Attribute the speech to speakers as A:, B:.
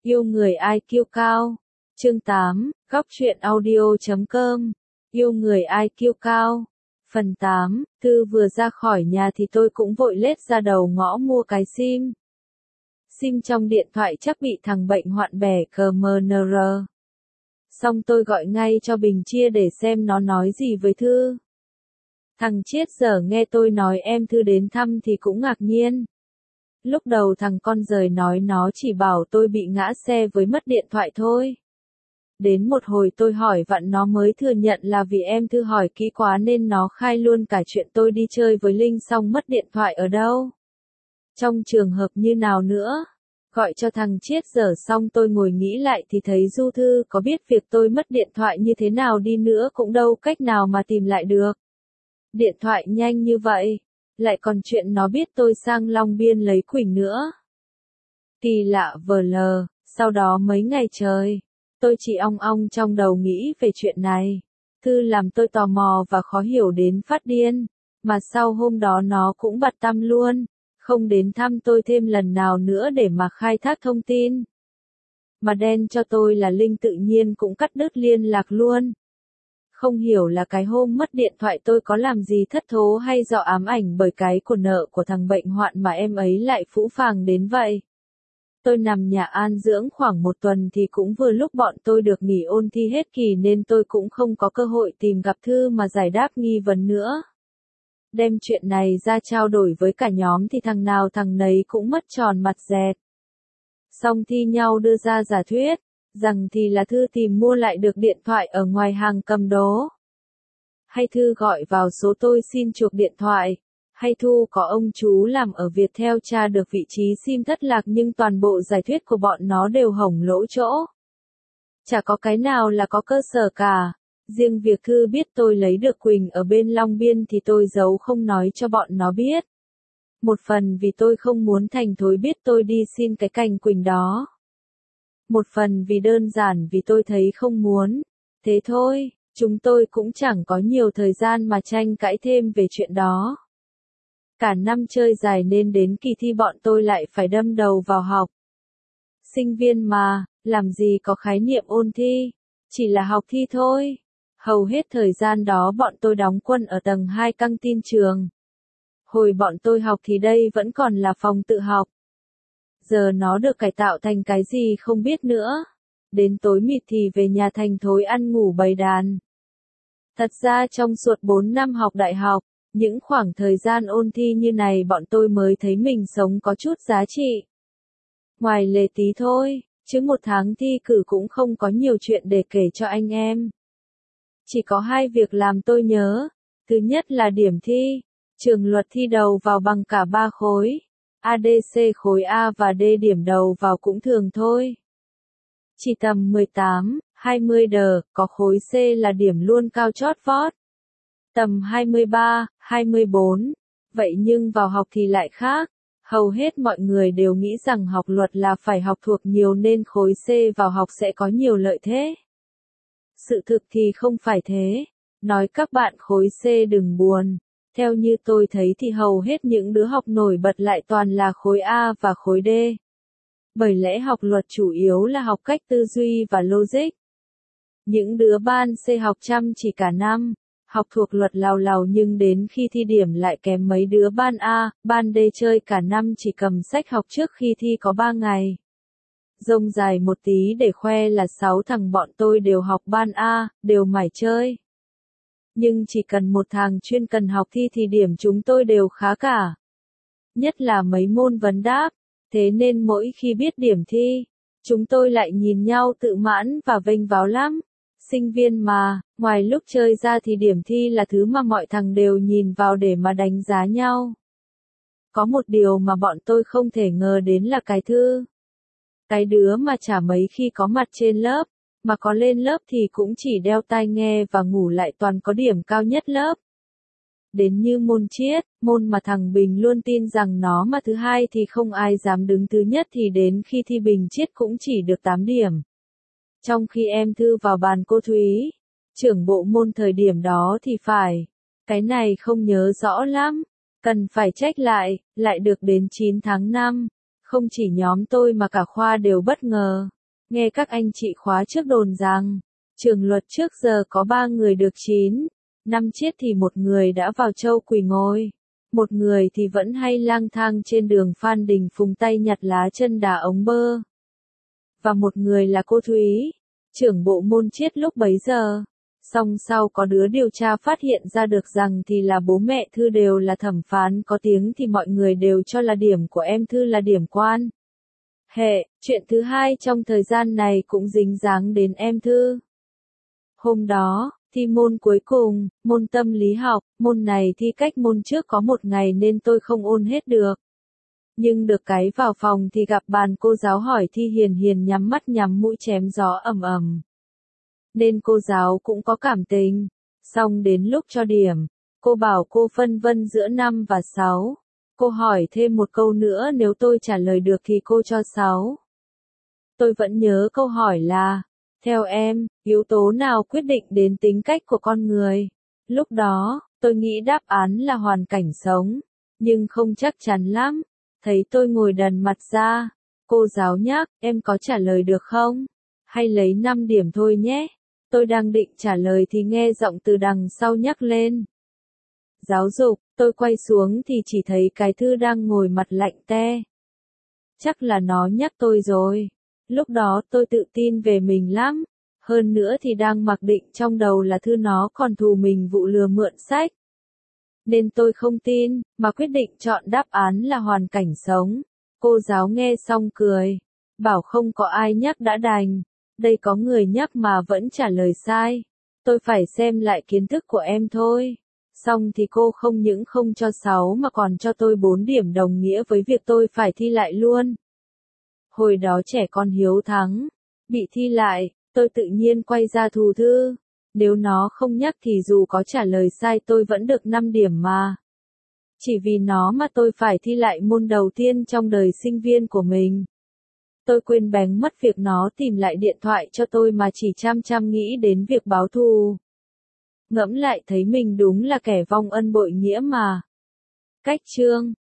A: Yêu người IQ cao. Chương 8, góc truyện audio.com. Yêu người IQ cao. Phần 8, Thư vừa ra khỏi nhà thì tôi cũng vội lết ra đầu ngõ mua cái sim. Sim trong điện thoại chắc bị thằng bệnh hoạn bẻ CMNR. Xong tôi gọi ngay cho Bình Chia để xem nó nói gì với Thư. Thằng chết dở nghe tôi nói em Thư đến thăm thì cũng ngạc nhiên. Lúc đầu thằng con giời nói nó chỉ bảo tôi bị ngã xe với mất điện thoại thôi. Đến một hồi tôi hỏi vặn nó mới thừa nhận là vì em Thư hỏi kỹ quá nên nó khai luôn cả chuyện tôi đi chơi với Linh xong mất điện thoại ở đâu. Trong trường hợp như nào nữa? Gọi cho thằng chết dở xong tôi ngồi nghĩ lại thì thấy Du Thư có biết việc tôi mất điện thoại như thế nào đi nữa cũng đâu cách nào mà tìm lại được. Điện thoại nhanh như vậy, lại còn chuyện nó biết tôi sang Long Biên lấy Quỳnh nữa. Kỳ lạ vờ lờ, sau đó mấy ngày trời, tôi chỉ ong ong trong đầu nghĩ về chuyện này. Thư làm tôi tò mò và khó hiểu đến phát điên, mà sau hôm đó nó cũng bặt tăm luôn, không đến thăm tôi thêm lần nào nữa để mà khai thác thông tin. Mà đen cho tôi là Linh tự nhiên cũng cắt đứt liên lạc luôn. Không hiểu là cái hôm mất điện thoại tôi có làm gì thất thố hay do ám ảnh bởi cái của nợ của thằng bệnh hoạn mà em ấy lại phũ phàng đến vậy. Tôi nằm nhà an dưỡng khoảng một tuần thì cũng vừa lúc bọn tôi được nghỉ ôn thi hết kỳ nên tôi cũng không có cơ hội tìm gặp Thư mà giải đáp nghi vấn nữa. Đem chuyện này ra trao đổi với cả nhóm thì thằng nào thằng nấy cũng mất tròn mặt dẹt. Xong thi nhau đưa ra giả thuyết, rằng thì là Thư tìm mua lại được điện thoại ở ngoài hàng cầm đồ. Hay Thư gọi vào số tôi xin chuộc điện thoại. Hay Thu có ông chú làm ở Viettel tra được vị trí sim thất lạc nhưng toàn bộ giải thuyết của bọn nó đều hổng lỗ chỗ. Chả có cái nào là có cơ sở cả. Riêng việc Thư biết tôi lấy được Quỳnh ở bên Long Biên thì tôi giấu không nói cho bọn nó biết. Một phần vì tôi không muốn thành thối biết tôi đi xin cái cành Quỳnh đó. Một phần vì đơn giản vì tôi thấy không muốn. Thế thôi, chúng tôi cũng chẳng có nhiều thời gian mà tranh cãi thêm về chuyện đó. Cả năm chơi dài nên đến kỳ thi bọn tôi lại phải đâm đầu vào học. Sinh viên mà, làm gì có khái niệm ôn thi, chỉ là học thi thôi. Hầu hết thời gian đó bọn tôi đóng quân ở tầng 2 căng tin trường. Hồi bọn tôi học thì đây vẫn còn là phòng tự học. Giờ nó được cải tạo thành cái gì không biết nữa. Đến tối mịt thì về nhà thành thối ăn ngủ bầy đàn. Thật ra trong suốt 4 năm học đại học, những khoảng thời gian ôn thi như này bọn tôi mới thấy mình sống có chút giá trị. Ngoài lề tí thôi, chứ một tháng thi cử cũng không có nhiều chuyện để kể cho anh em. Chỉ có hai việc làm tôi nhớ. Thứ nhất là điểm thi. Trường luật thi đầu vào bằng cả 3 khối. ADC khối A và D điểm đầu vào cũng thường thôi. Chỉ tầm 18, 20 đờ, có khối C là điểm luôn cao chót vót. Tầm 23, 24. Vậy nhưng vào học thì lại khác. Hầu hết mọi người đều nghĩ rằng học luật là phải học thuộc nhiều nên khối C vào học sẽ có nhiều lợi thế. Sự thực thì không phải thế. Nói các bạn khối C đừng buồn. Theo như tôi thấy thì hầu hết những đứa học nổi bật lại toàn là khối A và khối D. Bởi lẽ học luật chủ yếu là học cách tư duy và logic. Những đứa ban C học chăm chỉ cả năm, học thuộc luật lào lào nhưng đến khi thi điểm lại kém mấy đứa ban A, ban D chơi cả năm chỉ cầm sách học trước khi thi có 3 ngày. Rông dài một tí để khoe là 6 thằng bọn tôi đều học ban A, đều mải chơi. Nhưng chỉ cần một thằng chuyên cần học thi thì điểm chúng tôi đều khá cả. Nhất là mấy môn vấn đáp, thế nên mỗi khi biết điểm thi, chúng tôi lại nhìn nhau tự mãn và vênh váo lắm. Sinh viên mà, ngoài lúc chơi ra thì điểm thi là thứ mà mọi thằng đều nhìn vào để mà đánh giá nhau. Có một điều mà bọn tôi không thể ngờ đến là cái Thư. Cái đứa mà chả mấy khi có mặt trên lớp, mà có lên lớp thì cũng chỉ đeo tai nghe và ngủ lại toàn có điểm cao nhất lớp. Đến như môn triết, môn mà thằng Bình luôn tin rằng nó mà thứ hai thì không ai dám đứng thứ nhất thì đến khi thi Bình triết cũng chỉ được 8 điểm. Trong khi em Thư vào bàn cô Thúy, trưởng bộ môn thời điểm đó thì phải. Cái này không nhớ rõ lắm, cần phải check lại được đến 9 tháng 5. Không chỉ nhóm tôi mà cả khoa đều bất ngờ. Nghe các anh chị khóa trước đồn rằng, trường luật trước giờ có 3 người được 9 năm chiết thì một người đã vào châu quỳ ngôi. Một người thì vẫn hay lang thang trên đường Phan Đình Phùng tay nhặt lá chân đá ống bơ. Và một người là cô Thúy, trưởng bộ môn chiết lúc bấy giờ. Song sau có đứa điều tra phát hiện ra được rằng thì là bố mẹ Thư đều là thẩm phán có tiếng thì mọi người đều cho là điểm của em Thư là điểm quan. Chuyện thứ hai trong thời gian này cũng dính dáng đến em Thư. Hôm đó, thi môn cuối cùng, môn tâm lý học, môn này thi cách môn trước có một ngày nên tôi không ôn hết được. Nhưng được cái vào phòng thì gặp bàn cô giáo hỏi thi hiền hiền nhắm mắt nhắm mũi chém gió ầm ầm. Nên cô giáo cũng có cảm tình. Xong đến lúc cho điểm, cô bảo cô phân vân giữa 5 và 6. Cô hỏi thêm một câu nữa nếu tôi trả lời được thì cô cho 6. Tôi vẫn nhớ câu hỏi là, theo em, yếu tố nào quyết định đến tính cách của con người? Lúc đó, tôi nghĩ đáp án là hoàn cảnh sống, nhưng không chắc chắn lắm. Thấy tôi ngồi đần mặt ra, cô giáo nhắc, em có trả lời được không? Hay lấy 5 điểm thôi nhé. Tôi đang định trả lời thì nghe giọng từ đằng sau nhắc lên. Giáo dục, tôi quay xuống thì chỉ thấy cái Thư đang ngồi mặt lạnh te. Chắc là nó nhắc tôi rồi. Lúc đó tôi tự tin về mình lắm. Hơn nữa thì đang mặc định trong đầu là Thư nó còn thù mình vụ lừa mượn sách. Nên tôi không tin, mà quyết định chọn đáp án là hoàn cảnh sống. Cô giáo nghe xong cười. Bảo không có ai nhắc đã đành. Đây có người nhắc mà vẫn trả lời sai. Tôi phải xem lại kiến thức của em thôi. Xong thì cô không những không cho 6 mà còn cho tôi 4 điểm đồng nghĩa với việc tôi phải thi lại luôn. Hồi đó trẻ con hiếu thắng. Bị thi lại, tôi tự nhiên quay ra thù Thư. Nếu nó không nhắc thì dù có trả lời sai tôi vẫn được 5 điểm mà. Chỉ vì nó mà tôi phải thi lại môn đầu tiên trong đời sinh viên của mình. Tôi quên bén mất việc nó tìm lại điện thoại cho tôi mà chỉ chăm chăm nghĩ đến việc báo thù. Ngẫm lại thấy mình đúng là kẻ vong ân bội nghĩa mà. Cách chương